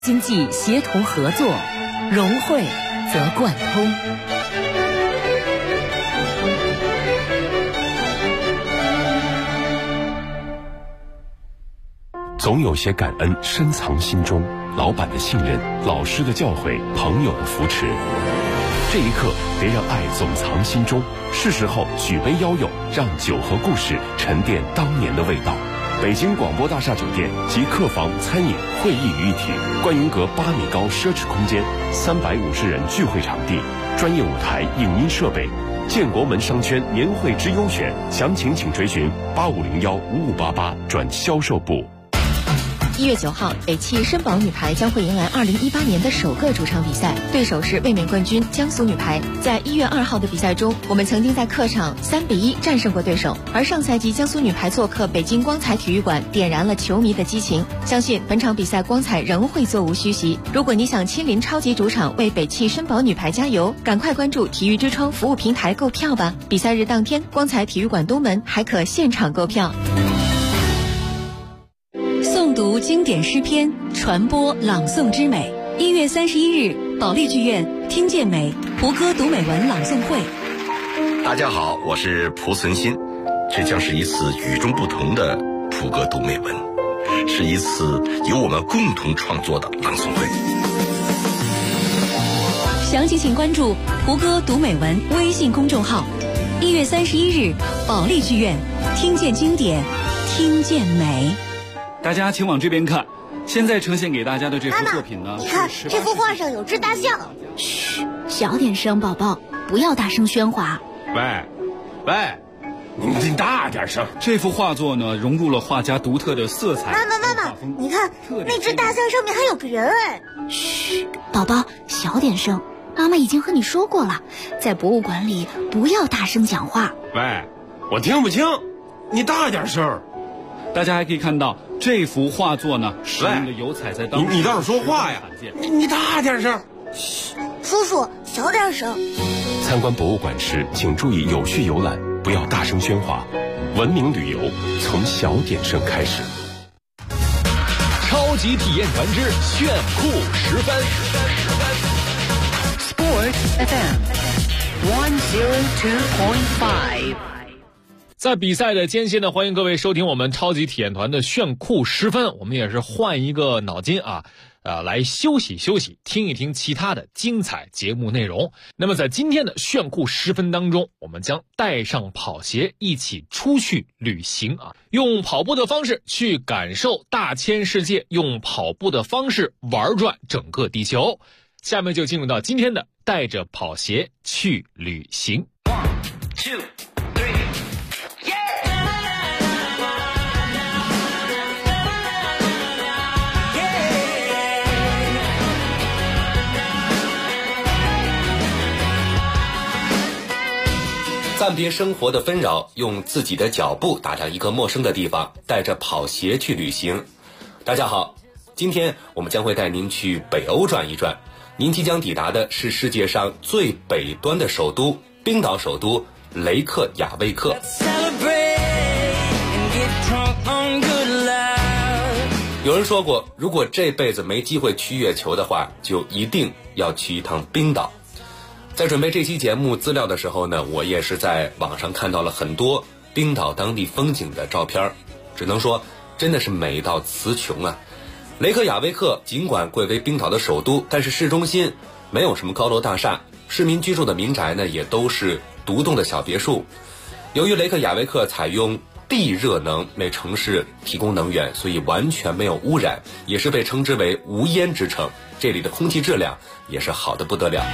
经济协同合作，融汇则贯通。 总有些感恩深藏心中，老板的信任，老师的教诲，朋友的扶持。这一刻别让爱总藏心中，是时候举杯邀友，让酒和故事沉淀当年的味道。北京广播大厦酒店集客房、餐饮、会议于一体，观云阁8米高奢侈空间，350人聚会场地，专业舞台、影音设备。建国门商圈年会之优选，详情请追询85015588转销售部。 1月9号，北汽绅宝女排将会迎来2018年的首个主场比赛，对手是卫冕冠军江苏女排。在1月2号的比赛中，我们曾经在客场3-1战胜过对手，而上赛季江苏女排做客北京光彩体育馆，点燃了球迷的激情。相信本场比赛光彩仍会座无虚席。如果你想亲临超级主场为北汽绅宝女排加油，赶快关注体育之窗服务平台购票吧。比赛日当天，光彩体育馆东门还可现场购票。 诵读经典诗篇，传播朗诵之美。1月31日，保利剧院听见美蒲歌读美文朗诵会。 大家好，我是蒲存昕，这将是一次与众不同的蒲歌读美文，是一次由我们共同创作的朗诵会。 详情请关注蒲歌读美文微信公众号。1月31日，保利剧院听见经典，听见美。 大家请往这边看，现在呈现给大家的这幅作品呢， 你看这幅画上有只大象。 嘘，小点声，宝宝，不要大声喧哗。 喂，你大点声。 这幅画作呢，融入了画家独特的色彩。 妈妈，你看那只大象上面还有个人哎。 嘘，宝宝，小点声。妈妈已经和你说过了，在博物馆里不要大声讲话。 喂，我听不清，你大点声。 大家还可以看到这幅画作呢，使用的油彩在当时你倒是说话呀！你大点声。 嘘，叔叔小点声。 参观博物馆时，请注意有序游览，不要大声喧哗。文明旅游从小点声开始。 超级体验团之炫酷10分。 Sport FM 102.5。 在比赛的间隙呢，欢迎各位收听我们超级体验团的炫酷10分。我们也是换一个脑筋来休息休息，听一听其他的精彩节目内容。那么在今天的炫酷10分当中，我们将带上跑鞋一起出去旅行用跑步的方式去感受大千世界，用跑步的方式玩转整个地球。下面就进入到今天的带着跑鞋去旅行。1, 2, 3 暂别生活的纷扰，用自己的脚步打量一个陌生的地方，带着跑鞋去旅行。大家好，今天我们将会带您去北欧转一转。您即将抵达的是世界上最北端的首都——冰岛首都雷克雅未克。有人说过，如果这辈子没机会去月球的话，就一定要去一趟冰岛。在准备这期节目资料的时候呢，我也是在网上看到了很多冰岛当地风景的照片，只能说真的是美到词穷啊。雷克雅未克尽管贵为冰岛的首都，但是市中心没有什么高楼大厦，市民居住的民宅呢也都是独栋的小别墅。由于雷克雅未克采用地热能为城市提供能源，所以完全没有污染，也是被称之为无烟之城。这里的空气质量也是好得不得了。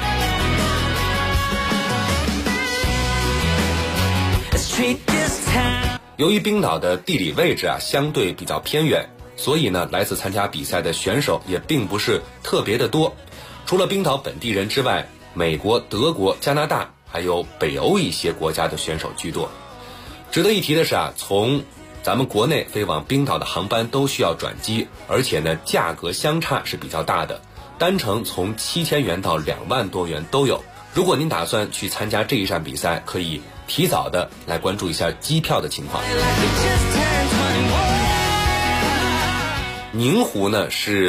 由于冰岛的地理位置相对比较偏远，所以呢来自参加比赛的选手也并不是特别的多。除了冰岛本地人之外，美国、德国、加拿大还有北欧一些国家的选手居多。值得一提的是从咱们国内飞往冰岛的航班都需要转机，而且呢价格相差是比较大的，单程从7000元到2万多元都有。如果您打算去参加这一站比赛，可以提早的来关注一下机票的情况。宁湖呢是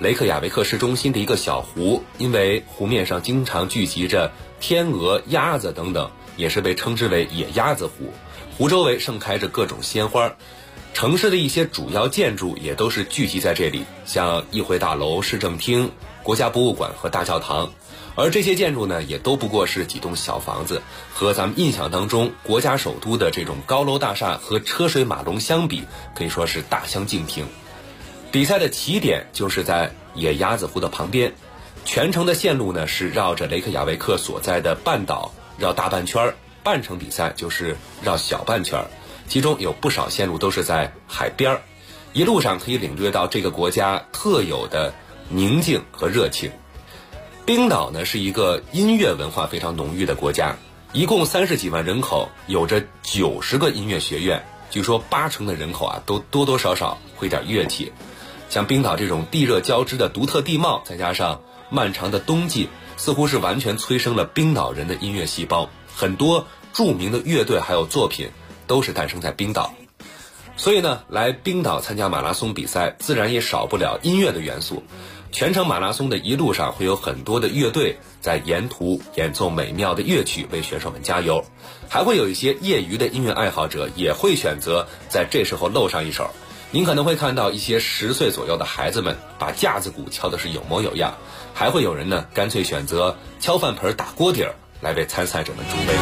雷克雅维克市中心的一个小湖，因为湖面上经常聚集着天鹅、鸭子等等，也是被称之为野鸭子湖。湖周围盛开着各种鲜花，城市的一些主要建筑也都是聚集在这里，像议会大楼、市政厅、国家博物馆和大教堂。而这些建筑呢，也都不过是几栋小房子，和咱们印象当中国家首都的这种高楼大厦和车水马龙相比，可以说是大相径庭。比赛的起点就是在野鸭子湖的旁边，全程的线路呢是绕着雷克雅维克所在的半岛绕大半圈，半程比赛就是绕小半圈，其中有不少线路都是在海边，一路上可以领略到这个国家特有的宁静和热情。冰岛呢是一个音乐文化非常浓郁的国家，一共30几万人口，有着90个音乐学院，据说80%的人口啊都多多少少会点乐器。像冰岛这种地热交织的独特地貌，再加上漫长的冬季，似乎是完全催生了冰岛人的音乐细胞，很多著名的乐队还有作品都是诞生在冰岛。所以呢，来冰岛参加马拉松比赛自然也少不了音乐的元素。全程马拉松的一路上会有很多的乐队在沿途演奏美妙的乐曲为选手们加油，还会有一些业余的音乐爱好者也会选择在这时候露上一手。您可能会看到一些10岁左右的孩子们把架子鼓敲的是有模有样，还会有人呢干脆选择敲饭盆打锅底儿来为参赛者们助威。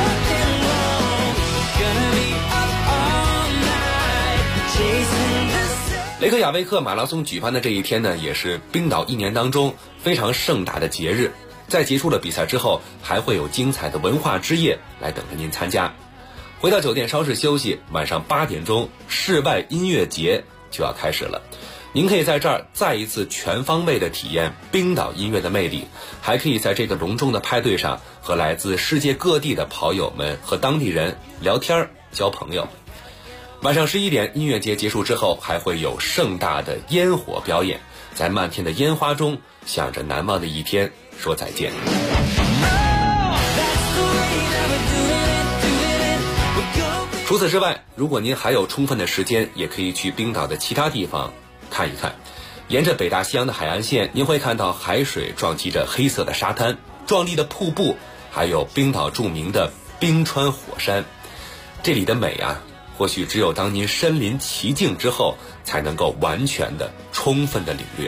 雷克雅维克马拉松举办的这一天呢，也是冰岛一年当中非常盛大的节日。在结束了比赛之后，还会有精彩的文化之夜来等着您参加。回到酒店稍事休息，晚上8点钟，室外音乐节就要开始了。您可以在这儿再一次全方位的体验冰岛音乐的魅力，还可以在这个隆重的派对上和来自世界各地的跑友们和当地人聊天交朋友。晚上11点，音乐节结束之后，还会有盛大的烟火表演，在漫天的烟花中向着难忘的一天说再见。除此之外，如果您还有充分的时间，也可以去冰岛的其他地方看一看。沿着北大西洋的海岸线，您会看到海水撞击着黑色的沙滩，壮丽的瀑布，还有冰岛著名的冰川火山。这里的美啊，或许只有当您身临其境之后，才能够完全的、充分的领略。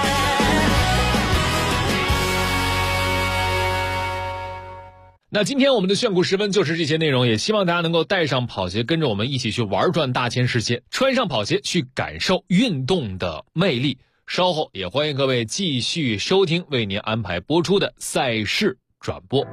那今天我们的炫酷时分就是这些内容，也希望大家能够带上跑鞋，跟着我们一起去玩转大千世界，穿上跑鞋去感受运动的魅力。稍后也欢迎各位继续收听为您安排播出的赛事转播。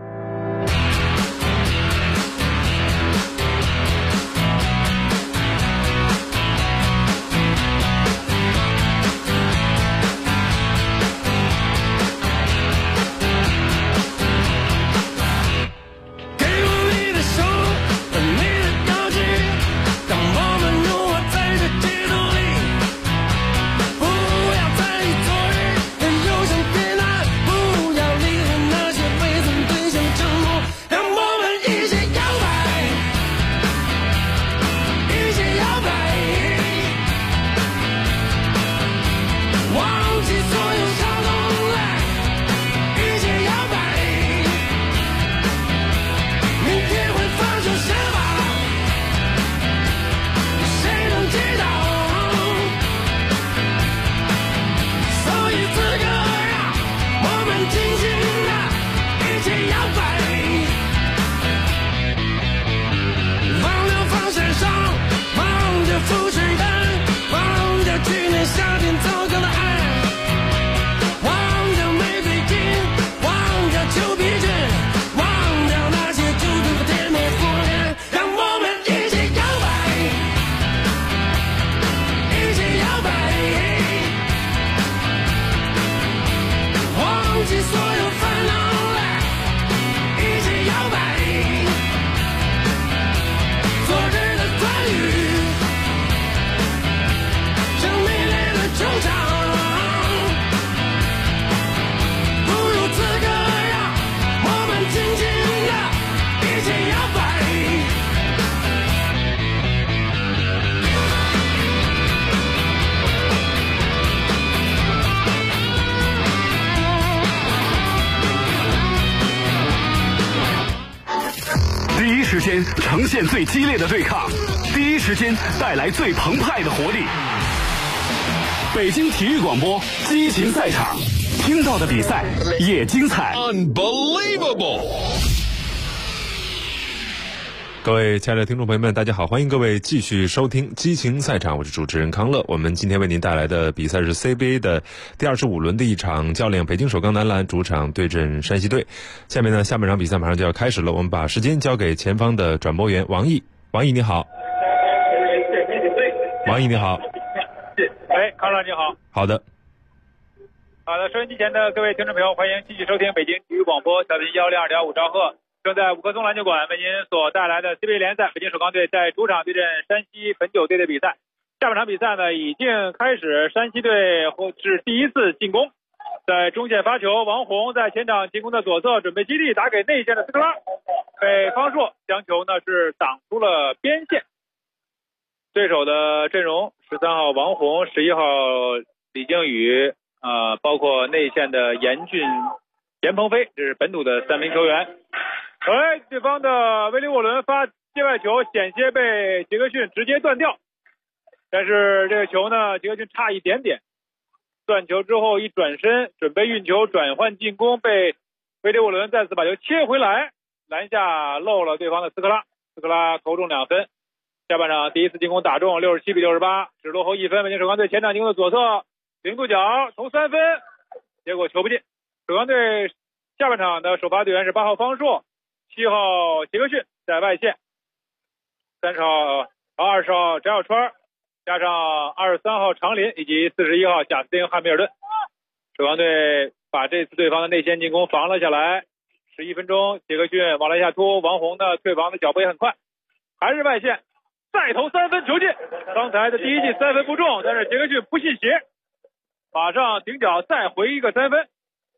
时间呈现最激烈的对抗，第一时间带来最澎湃的活力。北京体育广播激情赛场，听到的比赛也精彩。 Unbelievable！ 各位亲爱的听众朋友们，大家好，欢迎各位继续收听激情赛场，我是主持人康乐。我们今天为您带来的比赛是 CBA 的第25轮的一场较量，北京首钢男篮主场对阵山西队。下面呢，下半场比赛马上就要开始了，我们把时间交给前方的转播员王毅。王毅你好。王毅你好。 康乐你好。 好的。 好的，收音机前的各位听众朋友，欢迎继续收听北京体育广播，小频102.5兆赫。正在五棵松篮球馆为您所带来的 CBA 联赛，北京首钢队在主场对阵山西汾酒队的比赛。下半场比赛呢已经开始，山西队是第一次进攻，在中线发球，王红在前场进攻的左侧准备基地打给内线的斯科拉，被方硕将球呢是挡出了边线。对手的阵容：13号王红，11号李靖宇，包括内线的严鹏飞，这是本土的3名球员。对方的威利沃伦发界外球，险些被杰克逊直接断掉，但是这个球呢，杰克逊差一点点，断球之后一转身准备运球转换进攻，被威利沃伦再次把球切回来，篮下漏了对方的斯科拉投中2分。下半场第一次进攻打中，67-68，只落后1分。北京首钢队前场进攻的左侧0度角投3分，结果球不进。首钢队下半场的首发队员是8号方硕，7号杰克逊在外线，30号、20号翟小川，加上23号长林以及41号贾斯汀汉密尔顿。首钢队把这次对方的内线进攻防了下来。11分钟，杰克逊往篮下突，王红的退防的脚步也很快，还是外线再投3分球进。刚才的第一记3分不中，但是杰克逊不信邪，马上顶脚再回一个3分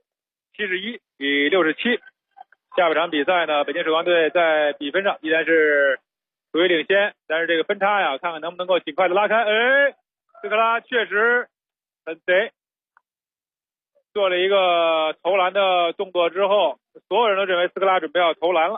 ，71-67。下半场比赛呢，北京首钢队在比分上依然是处于领先，但是这个分差呀，看看能不能够尽快的拉开。斯科拉确实很贼，做了一个投篮的动作之后，所有人都认为斯科拉准备要投篮了。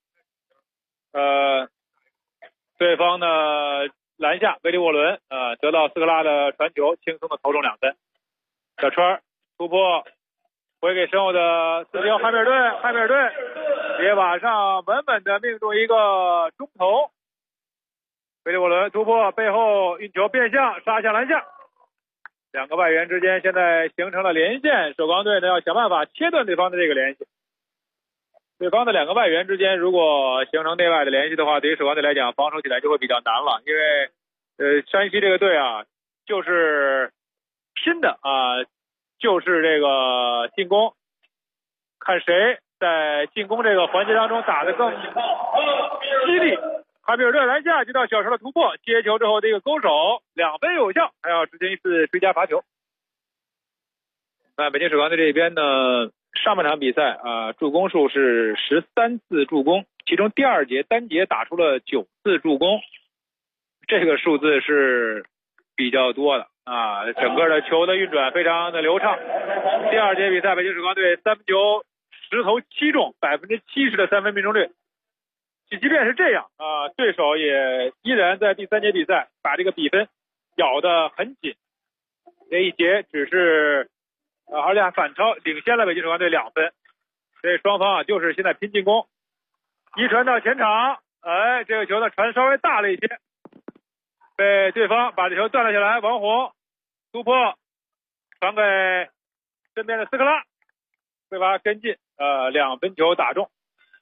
对方的篮下威利沃伦得到斯科拉的传球，轻松的投中2分。小川突破回给身后的41号汉密尔顿铁马上稳稳的命中一个中投。威利沃伦突破背后运球变向杀向篮下，两个外援之间现在形成了连线，首钢队呢要想办法切断对方的这个联系。对方的两个外援之间如果形成内外的联系的话，对于首钢队来讲防守起来就会比较难了，因为山西这个队啊就是拼的就是这个进攻，看谁在进攻这个环节当中打得更犀利。汉密尔顿篮下接到小石的突破，接球之后这个勾手2分有效，还要执行一次追加罚球。那北京首钢队这边呢，上半场比赛助攻数是13次助攻，其中第二节单节打出了9次助攻，这个数字是比较多的整个的球的运转非常的流畅。第二节比赛，北京首钢队3分球10投7中，70%的3分命中率。即便是这样对手也依然在第3节比赛把这个比分咬得很紧，这一节只是而且反超领先了北京首钢队2分。所以双方就是现在拼进攻，一传到前场，这个球的传稍微大了一些，被对方把这球断了下来。王红突破传给身边的斯科拉，对吧？跟进2分球打中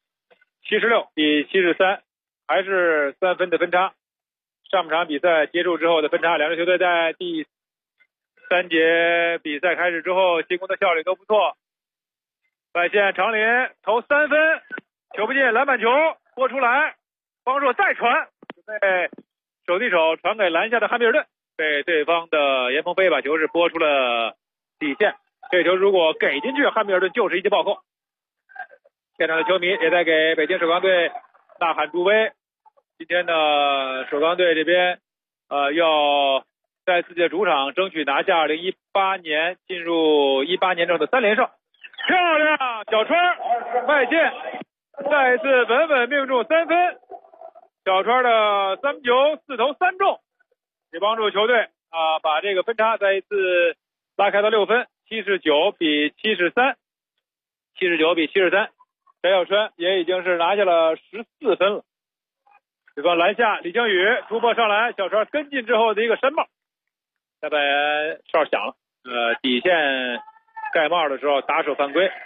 ，76-73，还是3分的分差。上半场比赛结束之后的分差，两支球队在第3节比赛开始之后进攻的效率都不错。外线长林投3分，球不进，篮板球拨出来，方硕再传，被手递手传给篮下的汉密尔顿，被对方的严鹏飞把球是拨出了底线。这球如果给进去，汉密尔顿就是一记暴扣。现场的球迷也在给北京首钢队呐喊助威。今天的首钢队这边要在自己的主场争取拿下2018年进入18年之后的3连胜。漂亮，小川外线再一次稳稳命中3分，小川的3分球4投3中，也帮助球队把这个分差再一次拉开到6分，79比73，翟小川也已经是拿下了14分了。对方篮下李靖宇突破上篮，小川跟进之后的一个山帽，下边哨响了，底线盖帽的时候打手犯规。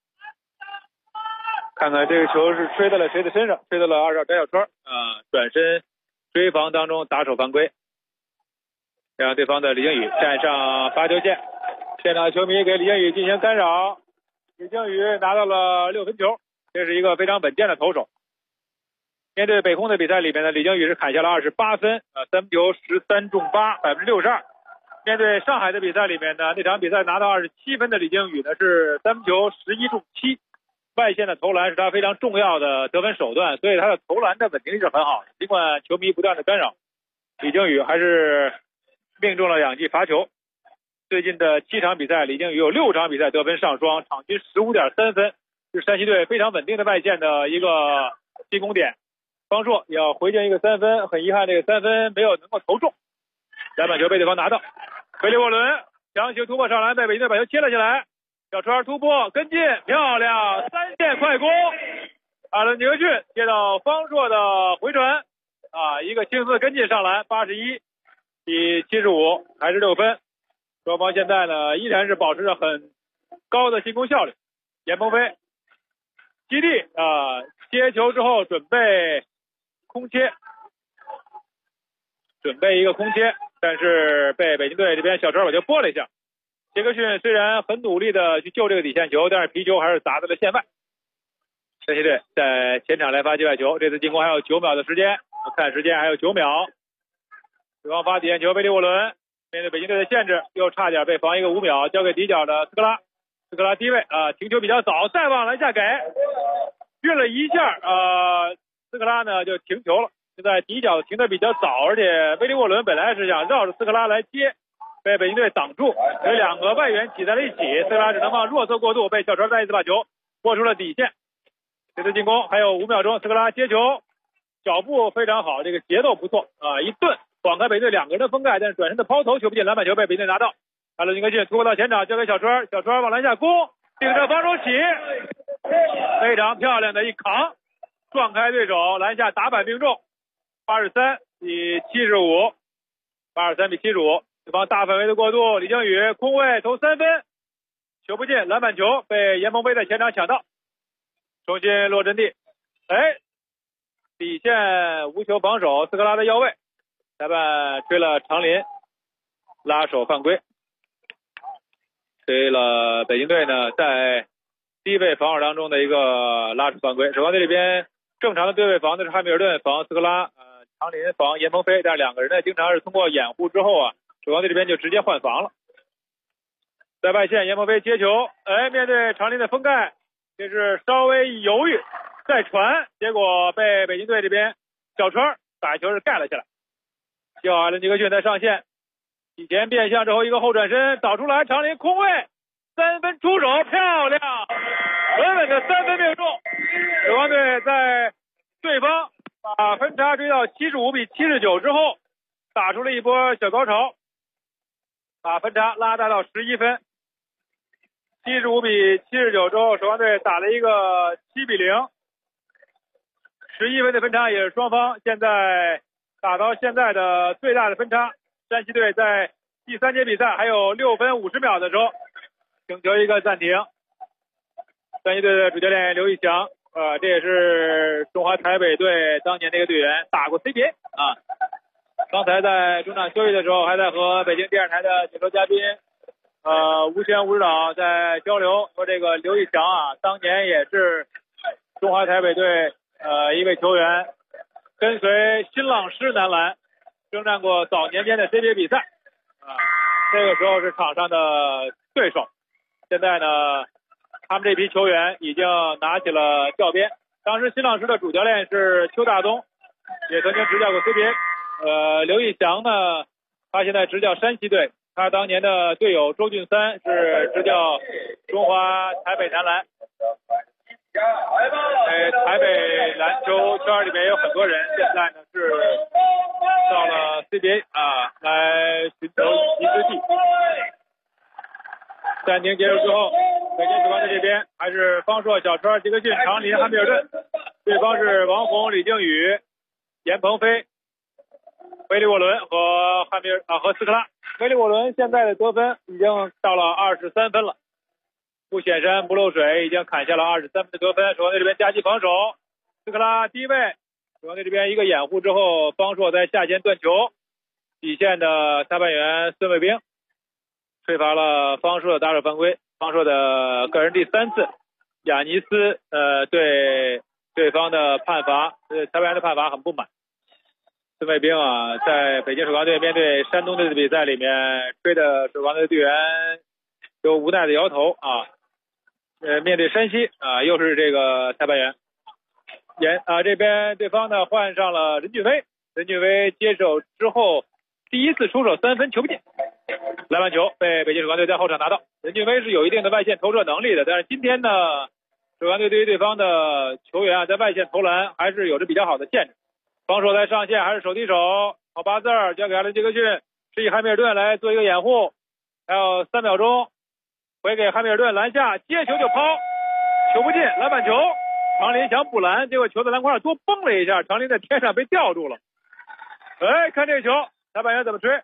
看看这个球是吹到了谁的身上，吹到了22翟小川，转身追防当中打手犯规，让对方的李靖宇站上罚球线，现场球迷给李靖宇进行干扰，李靖宇拿到了6分球，这是一个非常稳健的投手。面对北空的比赛里面呢，李靖宇是砍下了28分，3分球13中8，62%。面对上海的比赛里面呢，那场比赛拿到27分的李靖宇呢是3分球11中7，外线的投篮是他非常重要的得分手段，所以他的投篮的稳定力是很好的。尽管球迷不断的干扰，李靖宇还是命中了2记罚球。最近的7场比赛，李靖宇有6场比赛得分上双，场均15.3分，是山西队非常稳定的外线的一个进攻点。方硕要回敬一个3分，很遗憾这个3分没有能够投中，篮板球被对方拿到。菲利沃伦强行突破上篮，被北京队把球切了下来，小川突破跟进，漂亮3线快攻，阿伦尼克逊接到方硕的回传，一个轻松的跟进上篮，81比75，还是6分。双方现在呢依然是保持着很高的进攻效率。严鹏飞基地接球之后准备空切，一个空切，但是被北京队这边小川把球拨了一下。杰克逊虽然很努力的去救这个底线球，但是皮球还是砸在了线外。山西队在前场来发界外球，这次进攻还有9秒的时间，我看时间还有9秒。对方发底线球，贝利沃伦面对北京队的限制，又差点被防一个5秒，交给底角的斯科拉低位停球比较早，再往篮下给运了一下，斯科拉呢就停球了。现在底角停的比较早，而且威利沃伦本来是想绕着斯科拉来接，被北京队挡住，有2个外援挤在了一起，斯科拉只能放弱侧过渡，被小川再一次把球拨出了底线。这次进攻还有5秒钟，斯科拉接球，脚步非常好，这个节奏不错一顿晃开北京队2个人的封盖，但是转身的抛投球不进，篮板球被北京队拿到。阿伦尼克逊突破到前场，交给小川往篮下攻，顶着防守起，非常漂亮的一扛，撞开对手，篮下打板命中，83比75，对方大范围的过渡，李靖宇空位投3分，球不进，篮板球被严鹏飞在前场抢到，重新落阵地，底线无球防守，斯科拉的腰位，裁判吹了长林，拉手犯规，吹了北京队呢在低位防守当中的一个拉手犯规。守防队这边正常的对位防的是汉密尔顿防斯科拉，长林防严鹏飞，但是2个人呢经常是通过掩护之后守防队这边就直接换防了。在外线严鹏飞接球，面对长林的封盖，这是稍微犹豫再传，结果被北京队这边小川把球是盖了下来。希尔阿伦尼克逊在上线，以前变向之后一个后转身导出来，长林空位3分出手，漂亮，稳稳的3分命中。守防队在对方把分差追到75比79之后，打出了一波小高潮，把分差拉大到11分。75比79之后，守防队打了一个7比0， 11分的分差也是双方现在打到现在的最大的分差。山西队在第3节比赛还有6分50秒的时候，请求一个暂停。山西队的主教练刘义祥，这也是中华台北队当年那个队员，打过 CBA 刚才在中场休息的时候，还在和北京电视台的解说嘉宾吴轩吴指导在交流，说这个刘义祥当年也是中华台北队一位球员，跟随新浪狮男篮征战过早年间的 CBA 比赛这个时候是场上的对手。现在呢，他们这批球员已经拿起了教鞭。当时新浪狮的主教练是邱大东，也曾经执教过 CBA。刘义祥呢，他现在执教山西队，他当年的队友周俊三是执教中华台北男篮。 台北篮球圈里面有很多人，现在呢是到了 CBA 来寻求一席之地。暂停结束之后，北京时光队这边还是方硕、小川、杰克逊、长林、汉密尔顿，对方是王红、李靖宇、严鹏飞、威利沃伦和和斯科拉。威利沃伦现在的得分已经到了23分了，不显山不漏水，已经砍下了23分的得分。守望队这边夹击防守，斯科拉低位，守望队这边一个掩护之后，方硕在下线断球，底线的裁判员孙卫兵吹罚了方硕的打手犯规，方硕的个人第3次。亚尼斯对对方的判罚，裁判员的判罚很不满。孙卫兵在北京首钢队面对山东队的比赛里面，吹的首钢队队员都无奈的摇头面对山西又是这个裁判员。这边对方呢换上了任俊威，任俊威接手之后第一次出手3分球不进，篮板球被北京首钢队在后场拿到。任俊威是有一定的外线投射能力的，但是今天呢，首钢队对于对方的球员在外线投篮还是有着比较好的限制。防守在上线还是手递手，好8字交给阿伦杰克逊，示意汉密尔顿来做一个掩护，还有3秒钟，回给汉密尔顿篮下接球就抛，球不进，篮板球。长林想补篮，结果球在篮筐上多蹦了一下，长林在天上被吊住了。看这个球，裁判员怎么吹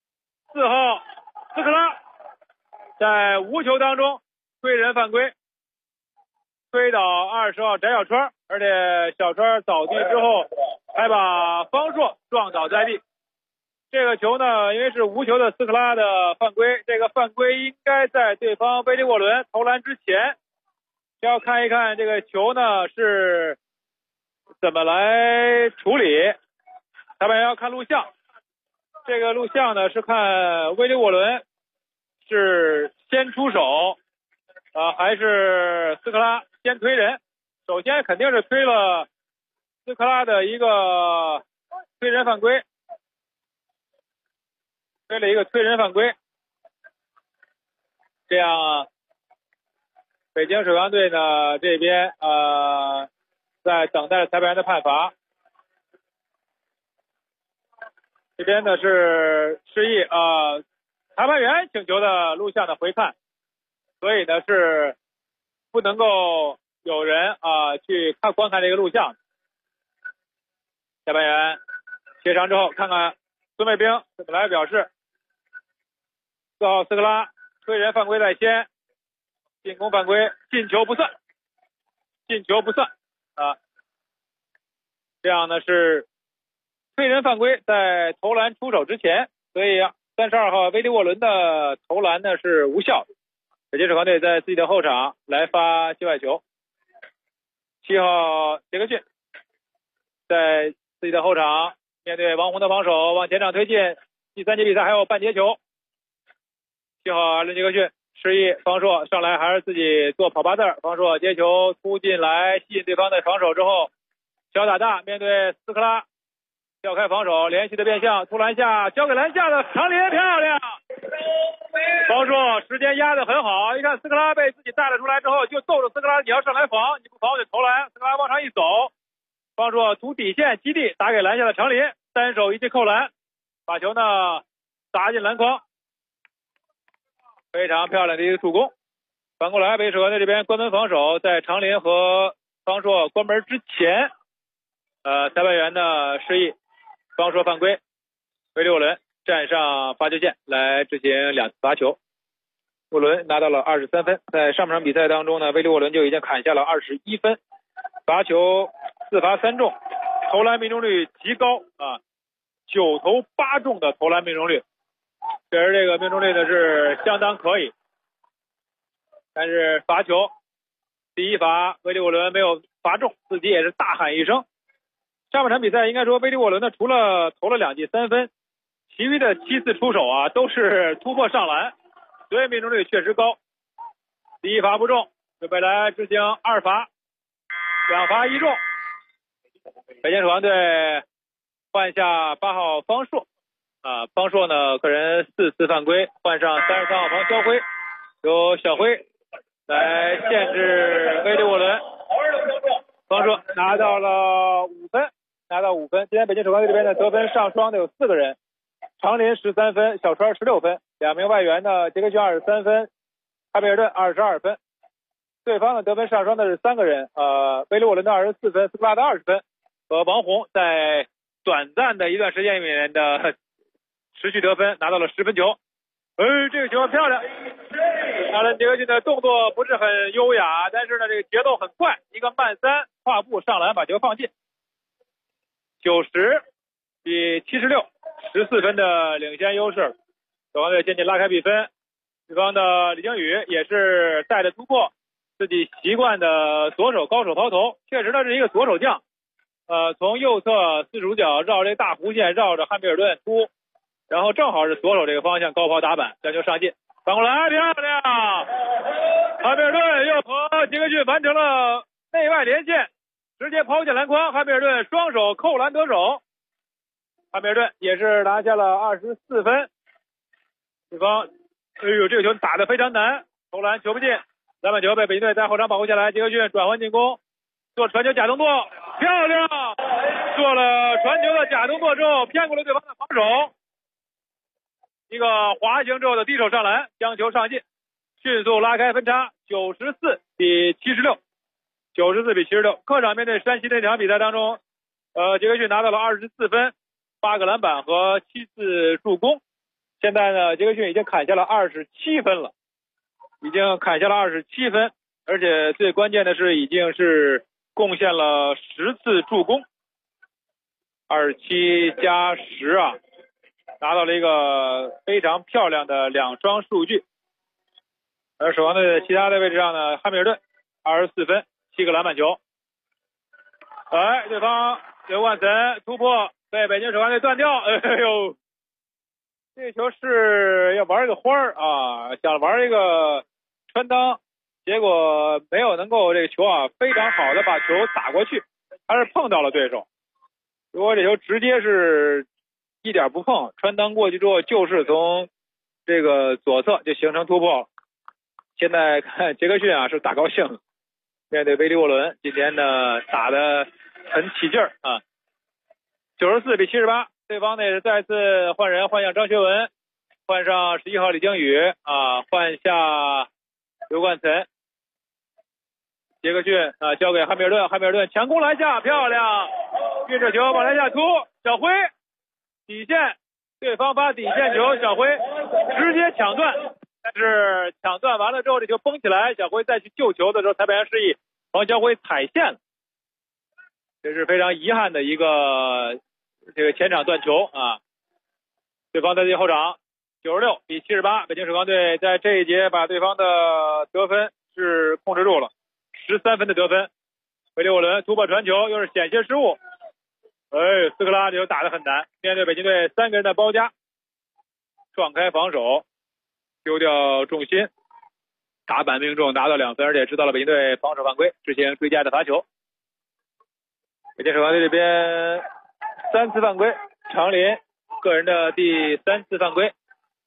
？4号斯科拉在无球当中推人犯规，推倒20号翟小川，而且小川倒地之后还把方硕撞倒在地。这个球呢，因为是无球的斯科拉的犯规，这个犯规应该在对方威利沃伦投篮之前。要看一看这个球呢是怎么来处理，裁判员要看录像。这个录像呢是看威利沃伦是先出手还是斯科拉先推人。首先肯定是推了斯科拉的一个推人犯规，推了一个推人犯规，这样北京首钢队呢这边在等待裁判员的判罚。这边呢是示意裁判员请求的录像的回看，所以呢是不能够有人去观看这个录像。裁判员协商之后，看看孙卫兵怎么来表示。4号斯科拉推人犯规在先，进攻犯规，进球不算，进球不算这样呢是推人犯规在投篮出手之前，所以32号威利沃伦的投篮呢是无效的。北京首钢队在自己的后场来发界外球。7号杰克逊在自己的后场面对王红的防守往前场推进，第3节比赛还有半节球。7号阿伦杰克逊示意方硕上来还是自己做跑8字，方硕接球突进来吸引对方的防守之后，小打大面对斯科拉调开防守，连续的变向突篮下交给篮下的长林，漂亮。方硕时间压得很好，一看斯科拉被自己带了出来之后，就逗着斯科拉，你要上来防，你不防我就投篮。斯科拉往上一走，方硕图底线基地打给篮下的长林，单手一记扣篮，把球呢打进篮筐，非常漂亮的一个助攻。反过来北首钢队这边关门防守，在长林和方硕关门之前裁判员呢示意方硕犯规，威利沃伦站上罚球线来执行2次罚球。沃伦拿到了23分，在上半场比赛当中呢，威利沃伦就已经砍下了21分，罚球4罚3中，投篮命中率极高9投8中的投篮命中率，确实这个命中率呢是相当可以。但是罚球第1罚威利沃伦没有罚中，自己也是大喊一声。上半场比赛应该说威利沃伦呢除了投了2记3分，其余的7次出手都是突破上篮，所以命中率确实高。第1罚不中，准备来执行2罚，2罚1中。北京首钢队换下8号方硕方硕呢个人4次犯规，换上33号王肖辉，由小辉来限制威利沃伦。 方硕拿到了5分，今天北京首钢队这边的得分上双的有4个人，长林13分，小川16分，2名外援的杰克逊23分，汉密尔顿22分。对方的得分上双的是3个人，威利沃伦的24分，斯科拉的20分，和王红在短暂的一段时间里面的持续得分拿到了10分球。这个球漂亮。当然杰克逊的动作不是很优雅，但是呢这个节奏很快，一个慢3跨步上篮把球放进。90比76。14分的领先优势，首钢队渐渐拉开比分。对方的李靖宇也是带着突破，自己习惯的左手高手抛投，确实呢是一个左手将。从右侧四主角绕这大弧线绕着汉密尔顿突，然后正好是左手这个方向高抛打板，将球上进，反过来漂亮！汉密尔顿又和杰克逊完成了内外连线，直接抛进篮筐，汉密尔顿双手扣篮得手。汉密尔顿也是拿下了24分。对方，这个球打得非常难，投篮球不进，篮板球被北京队在后场保护下来。杰克逊转换进攻，做传球假动作，漂亮！做了传球的假动作之后，骗过了对方的防守，一个滑行之后的低手上篮，将球上进，迅速拉开分差，94比76。客场面对山西那场比赛当中，杰克逊拿到了24分。8个篮板和7次助攻，现在呢，杰克逊已经砍下了27分了，而且最关键的是已经是贡献了10次助攻，27加10啊，拿到了一个非常漂亮的2双数据。而首钢队的其他的位置上呢，汉密尔顿24分，7个篮板球。对方刘冠岑突破。被北京首钢队断掉，这球是要玩一个花儿啊，想玩一个穿裆，结果没有能够这个球啊非常好的把球打过去，还是碰到了对手。如果这球直接是一点不碰，穿裆过去之后就是从这个左侧就形成突破了。现在看杰克逊啊是打高兴了，面对威利沃伦，今天呢打得很起劲儿啊。94比78，对方呢是再次换人，换上张学文，换上11号李靖宇换下刘冠岑。杰克逊交给汉密尔顿，汉密尔顿强攻篮下，漂亮，运着球往篮下突，小辉底线，对方发底线球，小辉直接抢断，但是抢断完了之后这球绷起来，小辉再去救球的时候裁判员示意王小辉踩线了，这是非常遗憾的一个这个前场断球啊。对方在后场96比78，北京首钢队在这一节把对方的得分是控制住了，13分的得分。威利沃伦突破传球又是险些失误，斯科拉就打得很难，面对北京队3个人的包夹，撞开防守，丢掉重心，打板命中，拿到2分，而且知道了北京队防守犯规，执行追加的罚球。北京首钢队这边3次犯规，长林个人的第3次犯规。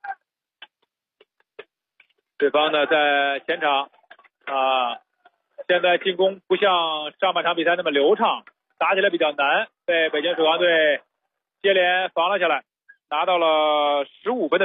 对方呢在前场现在进攻不像上半场比赛那么流畅，打起来比较难，被北京首钢队接连防了下来，拿到了15分的